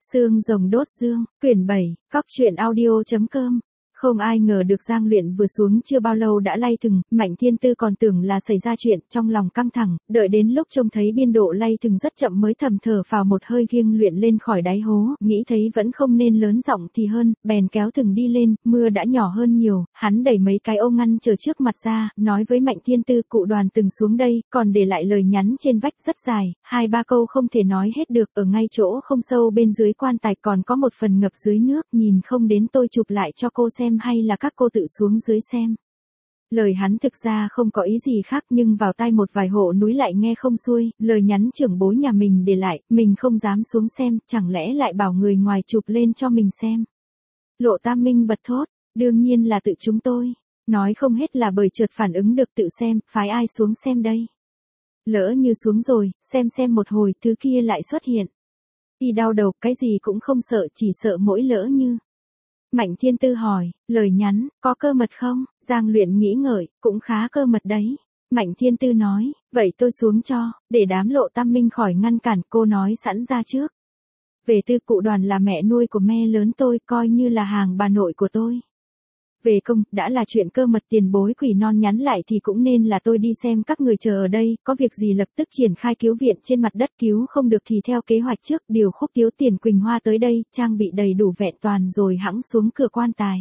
Xương rồng đốt dương, quyển 7, cóc truyện audio.com. Không ai ngờ được Giang Luyện vừa xuống chưa bao lâu đã lay thừng, Mạnh Thiên Tư còn tưởng là xảy ra chuyện, trong lòng căng thẳng, đợi đến lúc trông thấy biên độ lay thừng rất chậm mới thầm thở phào một hơi nghiêng Luyện lên khỏi đáy hố, nghĩ thấy vẫn không nên lớn giọng thì hơn, bèn kéo thừng đi lên, mưa đã nhỏ hơn nhiều, hắn đẩy mấy cái ô ngăn chờ trước mặt ra, nói với Mạnh Thiên Tư cụ Đoàn từng xuống đây, còn để lại lời nhắn trên vách rất dài, 2-3 câu không thể nói hết được, ở ngay chỗ không sâu bên dưới quan tài còn có một phần ngập dưới nước, nhìn không đến tôi chụp lại cho cô xem hay là các cô tự xuống dưới xem. Lời hắn thực ra không có ý gì khác nhưng vào tai một vài hộ núi lại nghe không xuôi, lời nhắn trưởng bối nhà mình để lại, mình không dám xuống xem, chẳng lẽ lại bảo người ngoài chụp lên cho mình xem. Lộ Tam Minh bật thốt, đương nhiên là tự chúng tôi, nói không hết là bởi chợt phản ứng được tự xem, phái ai xuống xem đây. Lỡ như xuống rồi, xem một hồi, thứ kia lại xuất hiện. Đi đau đầu, cái gì cũng không sợ, chỉ sợ mỗi lỡ như. Mạnh Thiên Tư hỏi, lời nhắn, có cơ mật không? Giang Luyện nghĩ ngợi, cũng khá cơ mật đấy. Mạnh Thiên Tư nói, vậy tôi xuống cho, để đám Lộ Tam Minh khỏi ngăn cản, cô nói sẵn ra trước. Về Tư cụ Đoàn là mẹ nuôi của me lớn tôi, coi như là hàng bà nội của tôi. Về công, đã là chuyện cơ mật tiền bối Quỷ Non nhắn lại thì cũng nên là tôi đi xem các người chờ ở đây, có việc gì lập tức triển khai cứu viện trên mặt đất, cứu không được thì theo kế hoạch trước, điều Khúc Thiếu Tiền Quỳnh Hoa tới đây, trang bị đầy đủ vẹn toàn rồi hẵng xuống cửa quan tài.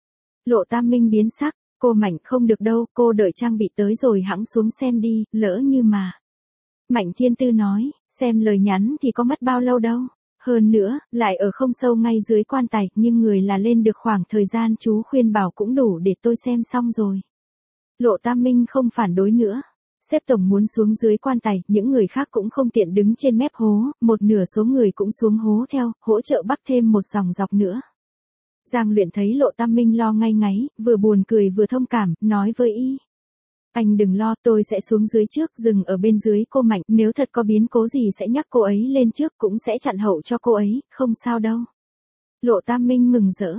Lộ Tam Minh biến sắc, cô Mạnh không được đâu, cô đợi trang bị tới rồi hẵng xuống xem đi, lỡ như mà. Mạnh Thiên Tư nói, xem lời nhắn thì có mất bao lâu đâu. Hơn nữa, lại ở không sâu ngay dưới quan tài, nhưng người là lên được khoảng thời gian chú khuyên bảo cũng đủ để tôi xem xong rồi. Lộ Tam Minh không phản đối nữa. Xếp tổng muốn xuống dưới quan tài, những người khác cũng không tiện đứng trên mép hố, một nửa số người cũng xuống hố theo, hỗ trợ bắt thêm một dòng dọc nữa. Giang Luyện thấy Lộ Tam Minh lo ngay ngáy, vừa buồn cười vừa thông cảm, nói với y. Anh đừng lo, tôi sẽ xuống dưới trước, dừng ở bên dưới cô Mạnh, nếu thật có biến cố gì sẽ nhắc cô ấy lên trước, cũng sẽ chặn hậu cho cô ấy, không sao đâu. Lộ Tam Minh mừng rỡ.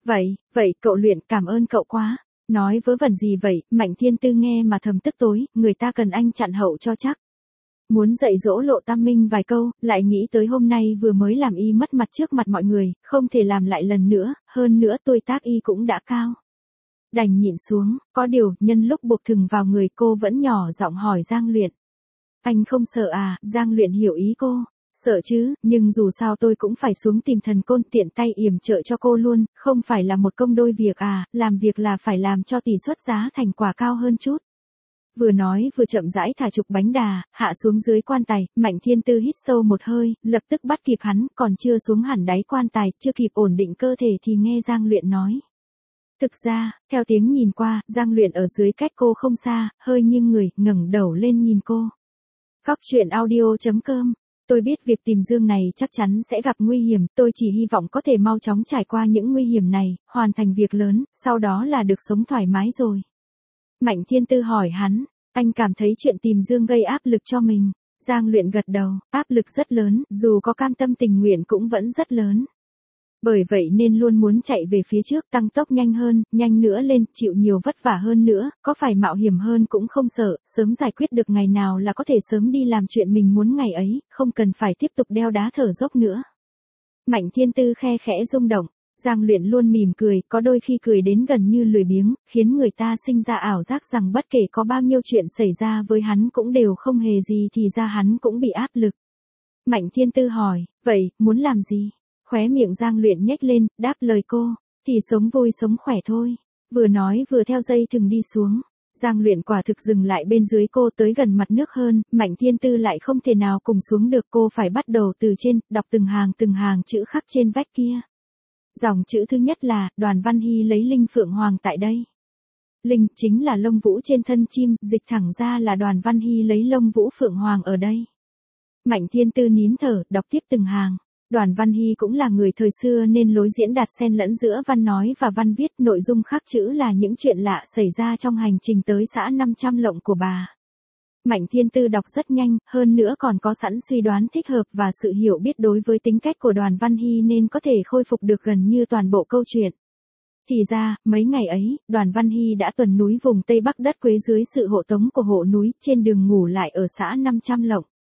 Vậy cậu Luyện, cảm ơn cậu quá. Nói vớ vẩn gì vậy, Mạnh Thiên Tư nghe mà thầm tức tối, người ta cần anh chặn hậu cho chắc. Muốn dạy dỗ Lộ Tam Minh vài câu, lại nghĩ tới hôm nay vừa mới làm y mất mặt trước mặt mọi người, không thể làm lại lần nữa, hơn nữa tuổi tác y cũng đã cao. Đành nhịn xuống, có điều, nhân lúc buộc thừng vào người cô vẫn nhỏ giọng hỏi Giang Luyện. Anh không sợ à? Giang Luyện hiểu ý cô. Sợ chứ, nhưng dù sao tôi cũng phải xuống tìm thần côn tiện tay yểm trợ cho cô luôn, không phải là một công đôi việc à, làm việc là phải làm cho tỷ suất giá thành quả cao hơn chút. Vừa nói vừa chậm rãi thả trục bánh đà, hạ xuống dưới quan tài, Mạnh Thiên Tư hít sâu một hơi, lập tức bắt kịp hắn, còn chưa xuống hẳn đáy quan tài, chưa kịp ổn định cơ thể thì nghe Giang Luyện nói. Thực ra, theo tiếng nhìn qua, Giang Luyện ở dưới cách cô không xa, hơi nghiêng người, ngẩng đầu lên nhìn cô. Cóc truyện audio.com. Tôi biết việc tìm Dương này chắc chắn sẽ gặp nguy hiểm, tôi chỉ hy vọng có thể mau chóng trải qua những nguy hiểm này, hoàn thành việc lớn, sau đó là được sống thoải mái rồi. Mạnh Thiên Tư hỏi hắn, anh cảm thấy chuyện tìm Dương gây áp lực cho mình. Giang Luyện gật đầu, áp lực rất lớn, dù có cam tâm tình nguyện cũng vẫn rất lớn. Bởi vậy nên luôn muốn chạy về phía trước, tăng tốc nhanh hơn, nhanh nữa lên, chịu nhiều vất vả hơn nữa, có phải mạo hiểm hơn cũng không sợ, sớm giải quyết được ngày nào là có thể sớm đi làm chuyện mình muốn ngày ấy, không cần phải tiếp tục đeo đá thở dốc nữa. Mạnh Thiên Tư khe khẽ rung động, Giang Luyện luôn mỉm cười, có đôi khi cười đến gần như lười biếng, khiến người ta sinh ra ảo giác rằng bất kể có bao nhiêu chuyện xảy ra với hắn cũng đều không hề gì thì ra hắn cũng bị áp lực. Mạnh Thiên Tư hỏi, vậy, muốn làm gì? Khóe miệng Giang Luyện nhếch lên, đáp lời cô, thì sống vui sống khỏe thôi. Vừa nói vừa theo dây thừng đi xuống. Giang Luyện quả thực dừng lại bên dưới cô tới gần mặt nước hơn, Mạnh Thiên Tư lại không thể nào cùng xuống được, cô phải bắt đầu từ trên, đọc từng hàng chữ khắc trên vách kia. Dòng chữ thứ nhất là, Đoàn Văn Hy lấy linh phượng hoàng tại đây. Linh chính là lông vũ trên thân chim, dịch thẳng ra là Đoàn Văn Hy lấy lông vũ phượng hoàng ở đây. Mạnh Thiên Tư nín thở, đọc tiếp từng hàng. Đoàn Văn Hy cũng là người thời xưa nên lối diễn đạt xen lẫn giữa văn nói và văn viết, nội dung khắc chữ là những chuyện lạ xảy ra trong hành trình tới xã 500 Lộng của bà. Mạnh Thiên Tư đọc rất nhanh, hơn nữa còn có sẵn suy đoán thích hợp và sự hiểu biết đối với tính cách của Đoàn Văn Hy nên có thể khôi phục được gần như toàn bộ câu chuyện. Thì ra, mấy ngày ấy, Đoàn Văn Hy đã tuần núi vùng Tây Bắc đất Quế dưới sự hộ tống của hộ núi trên đường ngủ lại ở xã 500 Lộng.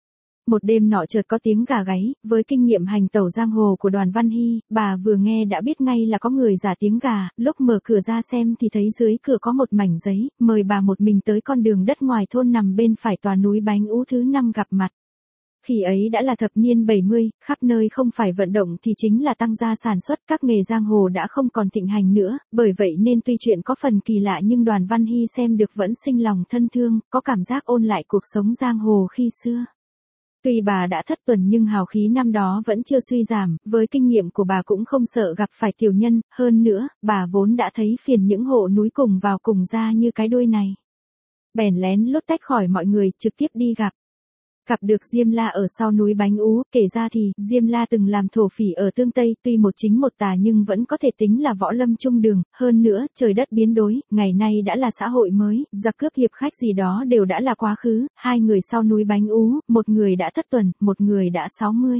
Một đêm nọ chợt có tiếng gà gáy, với kinh nghiệm hành tẩu giang hồ của Đoàn Văn Hy, bà vừa nghe đã biết ngay là có người giả tiếng gà, lúc mở cửa ra xem thì thấy dưới cửa có một mảnh giấy, mời bà một mình tới con đường đất ngoài thôn nằm bên phải tòa núi Bánh Ú thứ 5 gặp mặt. Khi ấy đã là thập niên 70, khắp nơi không phải vận động thì chính là tăng gia sản xuất, các nghề giang hồ đã không còn thịnh hành nữa, bởi vậy nên tuy chuyện có phần kỳ lạ nhưng Đoàn Văn Hy xem được vẫn sinh lòng thân thương, có cảm giác ôn lại cuộc sống giang hồ khi xưa. Tuy bà đã thất tuần nhưng hào khí năm đó vẫn chưa suy giảm, với kinh nghiệm của bà cũng không sợ gặp phải tiểu nhân, hơn nữa, bà vốn đã thấy phiền những hộ núi cùng vào cùng ra như cái đuôi này. Bèn lén lút tách khỏi mọi người, trực tiếp đi gặp. Gặp được Diêm La ở sau núi Bánh Ú, kể ra thì, Diêm La từng làm thổ phỉ ở Tương Tây, tuy một chính một tà nhưng vẫn có thể tính là võ lâm trung đường, hơn nữa, trời đất biến đổi, ngày nay đã là xã hội mới, giặc cướp hiệp khách gì đó đều đã là quá khứ, hai người sau núi Bánh Ú, một người đã thất tuần, một người đã 60.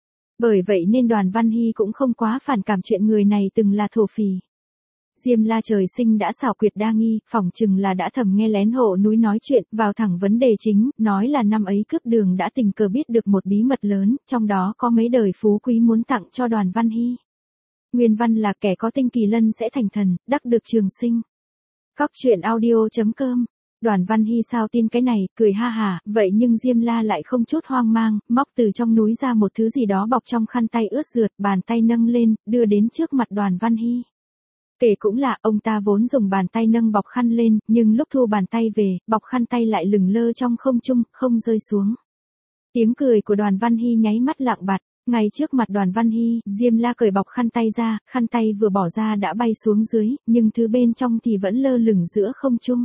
Bởi vậy nên Đoàn Văn Hy cũng không quá phản cảm chuyện người này từng là thổ phỉ. Diêm La trời sinh đã xảo quyệt đa nghi, phỏng chừng là đã thầm nghe lén hộ núi nói chuyện, vào thẳng vấn đề chính, nói là năm ấy cướp đường đã tình cờ biết được một bí mật lớn, trong đó có mấy đời phú quý muốn tặng cho Đoàn Văn Hy. Nguyên văn là kẻ có tinh kỳ lân sẽ thành thần, đắc được trường sinh. Cóc truyện audio.com. Đoàn Văn Hy sao tin cái này, cười ha hả, vậy nhưng Diêm La lại không chút hoang mang, móc từ trong núi ra một thứ gì đó bọc trong khăn tay ướt rượt, bàn tay nâng lên, đưa đến trước mặt Đoàn Văn Hy. Kể cũng là, ông ta vốn dùng bàn tay nâng bọc khăn lên, nhưng lúc thu bàn tay về, bọc khăn tay lại lửng lơ trong không trung, không rơi xuống. Tiếng cười của Đoàn Văn Hy nháy mắt lặng bặt, ngay trước mặt Đoàn Văn Hy, Diêm La cởi bọc khăn tay ra, khăn tay vừa bỏ ra đã bay xuống dưới, nhưng thứ bên trong thì vẫn lơ lửng giữa không trung.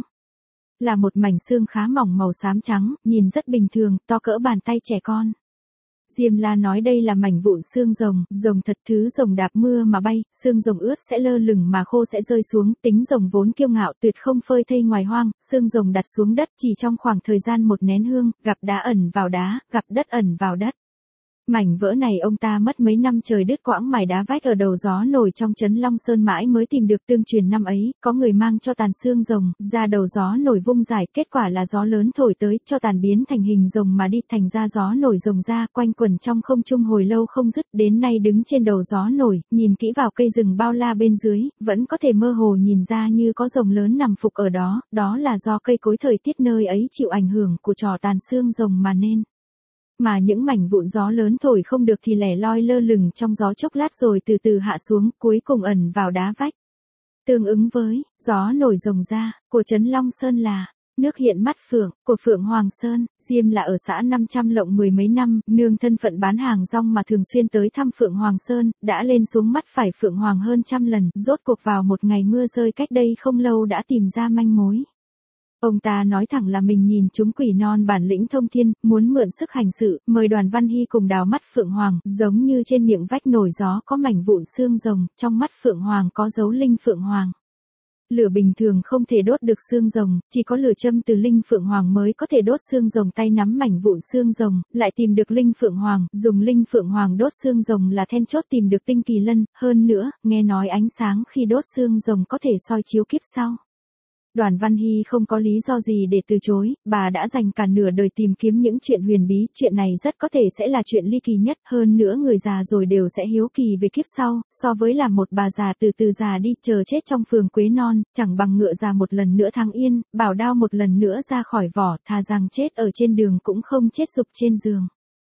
Là một mảnh xương khá mỏng màu xám trắng, nhìn rất bình thường, to cỡ bàn tay trẻ con. Diêm La nói đây là mảnh vụn xương rồng, rồng thật thứ rồng đạp mưa mà bay, xương rồng ướt sẽ lơ lửng mà khô sẽ rơi xuống, tính rồng vốn kiêu ngạo tuyệt không phơi thây ngoài hoang, xương rồng đặt xuống đất chỉ trong khoảng thời gian một nén hương, gặp đá ẩn vào đá, gặp đất ẩn vào đất. Mảnh vỡ này ông ta mất mấy năm trời đứt quãng mài đá vách ở đầu gió nổi trong trấn Long Sơn mãi mới tìm được tương truyền năm ấy, có người mang cho tàn xương rồng, ra đầu gió nổi vung giải, kết quả là gió lớn thổi tới, cho tàn biến thành hình rồng mà đi, thành ra gió nổi rồng ra, quanh quẩn trong không trung hồi lâu không dứt, đến nay đứng trên đầu gió nổi, nhìn kỹ vào cây rừng bao la bên dưới, vẫn có thể mơ hồ nhìn ra như có rồng lớn nằm phục ở đó, đó là do cây cối thời tiết nơi ấy chịu ảnh hưởng của trò tàn xương rồng mà nên. Mà những mảnh vụn gió lớn thổi không được thì lẻ loi lơ lửng trong gió chốc lát rồi từ từ hạ xuống, cuối cùng ẩn vào đá vách. Tương ứng với, gió nổi rồng ra, của trấn Long Sơn là, nước hiện mắt phượng, của Phượng Hoàng Sơn, Diêm là ở xã 500 Lộng mười mấy năm, nương thân phận bán hàng rong mà thường xuyên tới thăm Phượng Hoàng Sơn, đã lên xuống mắt phải Phượng Hoàng hơn trăm lần, rốt cuộc vào một ngày mưa rơi cách đây không lâu đã tìm ra manh mối. Ông ta nói thẳng là mình nhìn chúng quỷ non bản lĩnh thông thiên, muốn mượn sức hành sự, mời Đoàn Văn Hy cùng đào mắt Phượng Hoàng, giống như trên miệng vách nổi gió có mảnh vụn xương rồng, trong mắt Phượng Hoàng có dấu linh Phượng Hoàng. Lửa bình thường không thể đốt được xương rồng, chỉ có lửa châm từ linh Phượng Hoàng mới có thể đốt xương rồng, tay nắm mảnh vụn xương rồng, lại tìm được linh Phượng Hoàng, dùng linh Phượng Hoàng đốt xương rồng là then chốt tìm được tinh kỳ lân, hơn nữa, nghe nói ánh sáng khi đốt xương rồng có thể soi chiếu kiếp sau. Đoàn Văn Hy không có lý do gì để từ chối, bà đã dành cả nửa đời tìm kiếm những chuyện huyền bí, chuyện này rất có thể sẽ là chuyện ly kỳ nhất, hơn nữa người già rồi đều sẽ hiếu kỳ về kiếp sau, so với làm một bà già từ từ già đi, chờ chết trong phường quế non, chẳng bằng ngựa già một lần nữa thăng yên, bảo đao một lần nữa ra khỏi vỏ, thà rằng chết ở trên đường cũng không chết rục trên giường.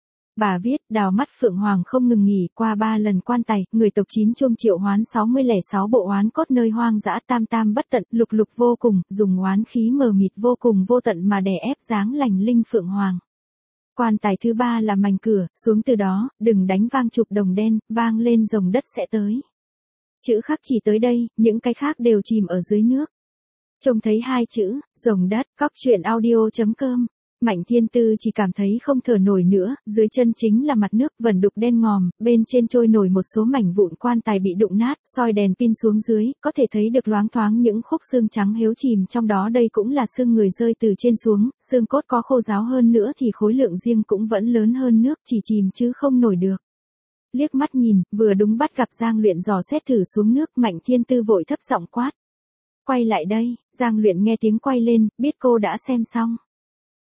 Bà viết, đào mắt Phượng Hoàng không ngừng nghỉ, qua 3 lần quan tài, người tộc 9 chuông triệu hoán 6006 bộ oán cốt nơi hoang dã, tam tam bất tận, lục lục vô cùng, dùng oán khí mờ mịt vô cùng vô tận mà đè ép dáng lành linh Phượng Hoàng. Quan tài thứ 3 là mảnh cửa, xuống từ đó, đừng đánh vang chụp đồng đen, vang lên rồng đất sẽ tới. Chữ khắc chỉ tới đây, những cái khác đều chìm ở dưới nước. Trông thấy 2 chữ, rồng đất, cóc truyện audio.com. Mạnh Thiên Tư chỉ cảm thấy không thở nổi nữa, dưới chân chính là mặt nước vẩn đục đen ngòm, bên trên trôi nổi một số mảnh vụn quan tài bị đụng nát, soi đèn pin xuống dưới, có thể thấy được loáng thoáng những khúc xương trắng héo chìm trong đó, đây cũng là xương người rơi từ trên xuống, xương cốt có khô ráo hơn nữa thì khối lượng riêng cũng vẫn lớn hơn nước, chỉ chìm chứ không nổi được. Liếc mắt nhìn, vừa đúng bắt gặp Giang Luyện dò xét thử xuống nước, Mạnh Thiên Tư vội thấp giọng quát. Quay lại đây, Giang Luyện nghe tiếng quay lên, biết cô đã xem xong.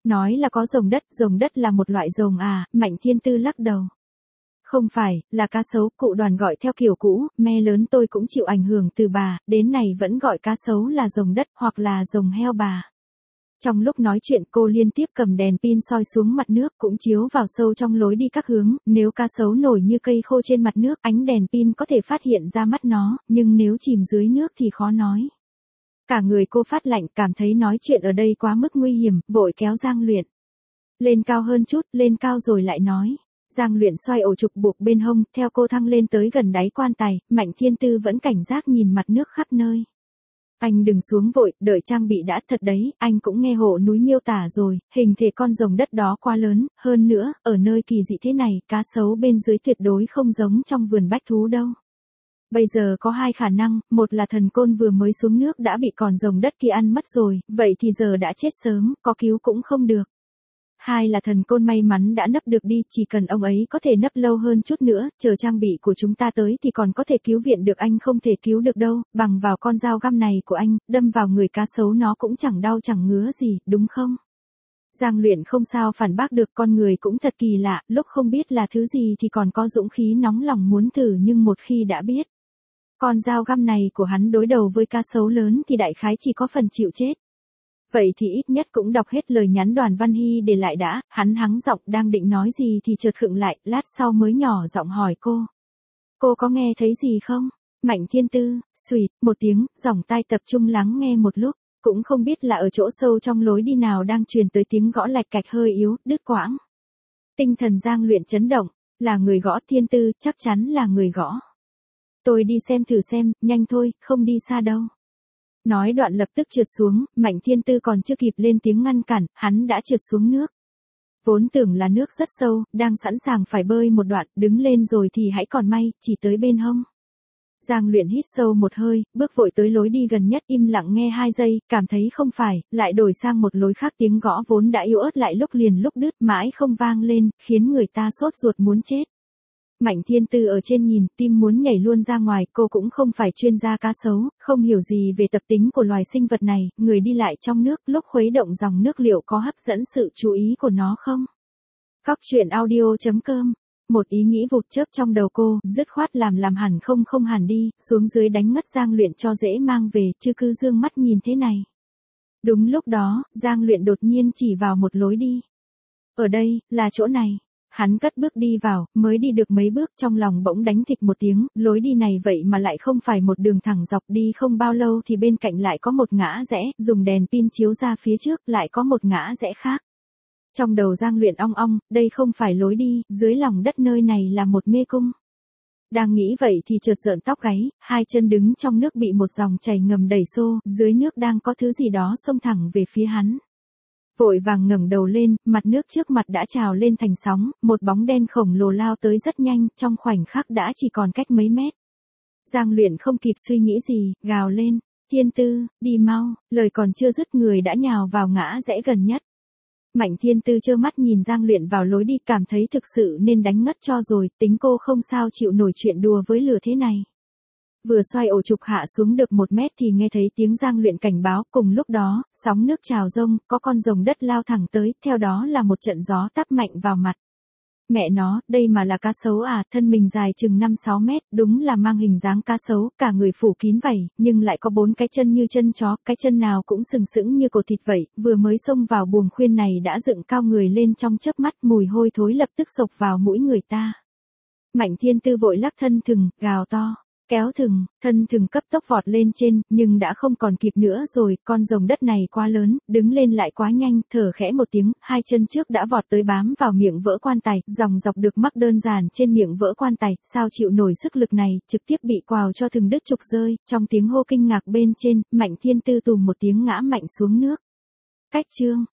Nói là có rồng đất là một loại rồng à, Mạnh Thiên Tư lắc đầu. Không phải, là cá sấu, cụ Đoàn gọi theo kiểu cũ, me lớn tôi cũng chịu ảnh hưởng từ bà, đến này vẫn gọi cá sấu là rồng đất hoặc là rồng heo bà. Trong lúc nói chuyện cô liên tiếp cầm đèn pin soi xuống mặt nước cũng chiếu vào sâu trong lối đi các hướng, nếu cá sấu nổi như cây khô trên mặt nước ánh đèn pin có thể phát hiện ra mắt nó, nhưng nếu chìm dưới nước thì khó nói. Cả người cô phát lạnh cảm thấy nói chuyện ở đây quá mức nguy hiểm, vội kéo Giang Luyện. Lên cao hơn chút, lên cao rồi lại nói. Giang Luyện xoay ổ trục buộc bên hông, theo cô thăng lên tới gần đáy quan tài, Mạnh Thiên Tư vẫn cảnh giác nhìn mặt nước khắp nơi. Anh đừng xuống vội, đợi trang bị đã thật đấy, anh cũng nghe hộ núi miêu tả rồi, hình thể con rồng đất đó quá lớn, hơn nữa, ở nơi kỳ dị thế này, cá sấu bên dưới tuyệt đối không giống trong vườn bách thú đâu. Bây giờ có hai khả năng, một là thần côn vừa mới xuống nước đã bị con rồng đất kia ăn mất rồi, vậy thì giờ đã chết sớm, có cứu cũng không được. Hai là thần côn may mắn đã nấp được đi, chỉ cần ông ấy có thể nấp lâu hơn chút nữa, chờ trang bị của chúng ta tới thì còn có thể cứu viện được anh không thể cứu được đâu, bằng vào con dao găm này của anh, đâm vào người cá sấu nó cũng chẳng đau chẳng ngứa gì, đúng không? Giang Luyện không sao phản bác được con người cũng thật kỳ lạ, lúc không biết là thứ gì thì còn có dũng khí nóng lòng muốn thử nhưng một khi đã biết. Con dao găm này của hắn đối đầu với cá sấu lớn thì đại khái chỉ có phần chịu chết. Vậy thì ít nhất cũng đọc hết lời nhắn Đoàn Văn Hy để lại đã, hắn hắng giọng đang định nói gì thì chợt khựng lại, lát sau mới nhỏ giọng hỏi cô. Cô có nghe thấy gì không? Mạnh Thiên Tư, xùyt, một tiếng, giỏng tai tập trung lắng nghe một lúc, cũng không biết là ở chỗ sâu trong lối đi nào đang truyền tới tiếng gõ lạch cạch hơi yếu, đứt quãng. Tinh thần Giang Luyện chấn động, là người gõ. Thiên Tư, chắc chắn là người gõ. Tôi đi xem thử xem, nhanh thôi, không đi xa đâu. Nói đoạn lập tức trượt xuống, Mạnh Thiên Tư còn chưa kịp lên tiếng ngăn cản, hắn đã trượt xuống nước. Vốn tưởng là nước rất sâu, đang sẵn sàng phải bơi một đoạn, đứng lên rồi thì hãy còn may, chỉ tới bên hông. Giang Luyện hít sâu một hơi, bước vội tới lối đi gần nhất im lặng nghe 2 giây, cảm thấy không phải, lại đổi sang một lối khác tiếng gõ vốn đã yếu ớt lại lúc liền lúc đứt mãi không vang lên, khiến người ta sốt ruột muốn chết. Mạnh Thiên Tư ở trên nhìn, tim muốn nhảy luôn ra ngoài, cô cũng không phải chuyên gia cá sấu, không hiểu gì về tập tính của loài sinh vật này, người đi lại trong nước lúc khuấy động dòng nước liệu có hấp dẫn sự chú ý của nó không? Cóc truyện audio.com. Một ý nghĩ vụt chớp trong đầu cô, dứt khoát làm hẳn không hẳn đi, xuống dưới đánh ngất Giang Luyện cho dễ mang về, chứ cứ dương mắt nhìn thế này. Đúng lúc đó, Giang Luyện đột nhiên chỉ vào một lối đi. Ở đây, là chỗ này. Hắn cất bước đi vào, mới đi được mấy bước trong lòng bỗng đánh thịch một tiếng, lối đi này vậy mà lại không phải một đường thẳng dọc đi không bao lâu thì bên cạnh lại có một ngã rẽ, dùng đèn pin chiếu ra phía trước lại có một ngã rẽ khác. Trong đầu Giang Luyện ong ong, đây không phải lối đi, dưới lòng đất nơi này là một mê cung. Đang nghĩ vậy thì chợt rợn tóc gáy, hai chân đứng trong nước bị một dòng chảy ngầm đẩy xô, dưới nước đang có thứ gì đó xông thẳng về phía hắn. Vội vàng ngẩng đầu lên, mặt nước trước mặt đã trào lên thành sóng, một bóng đen khổng lồ lao tới rất nhanh, trong khoảnh khắc đã chỉ còn cách mấy mét. Giang Luyện không kịp suy nghĩ gì, gào lên, Thiên Tư, đi mau, lời còn chưa dứt người đã nhào vào ngã rẽ gần nhất. Mạnh Thiên Tư trơ mắt nhìn Giang Luyện vào lối đi cảm thấy thực sự nên đánh ngất cho rồi, tính cô không sao chịu nổi chuyện đùa với lửa thế này. Vừa xoay ổ trục hạ xuống được 1 mét thì nghe thấy tiếng Giang Luyện cảnh báo, cùng lúc đó, sóng nước trào dông, có con rồng đất lao thẳng tới, theo đó là một trận gió táp mạnh vào mặt. Mẹ nó, đây mà là cá sấu à, thân mình dài chừng 5-6 mét, đúng là mang hình dáng cá sấu, cả người phủ kín vảy, nhưng lại có 4 cái chân như chân chó, cái chân nào cũng sừng sững như cột thịt vậy, vừa mới xông vào buồng khuyên này đã dựng cao người lên trong chớp mắt, mùi hôi thối lập tức xộc vào mũi người ta. Mạnh Thiên Tư vội lắc thân thừng, gào to. Kéo thừng, thân thừng cấp tốc vọt lên trên, nhưng đã không còn kịp nữa rồi, con rồng đất này quá lớn, đứng lên lại quá nhanh, thở khẽ một tiếng, hai chân trước đã vọt tới bám vào miệng vỡ quan tài, dòng dọc được mắc đơn giản trên miệng vỡ quan tài, sao chịu nổi sức lực này, trực tiếp bị quào cho thừng đứt trục rơi, trong tiếng hô kinh ngạc bên trên, Mạnh Thiên Tư tùm một tiếng ngã mạnh xuống nước. Cách chương.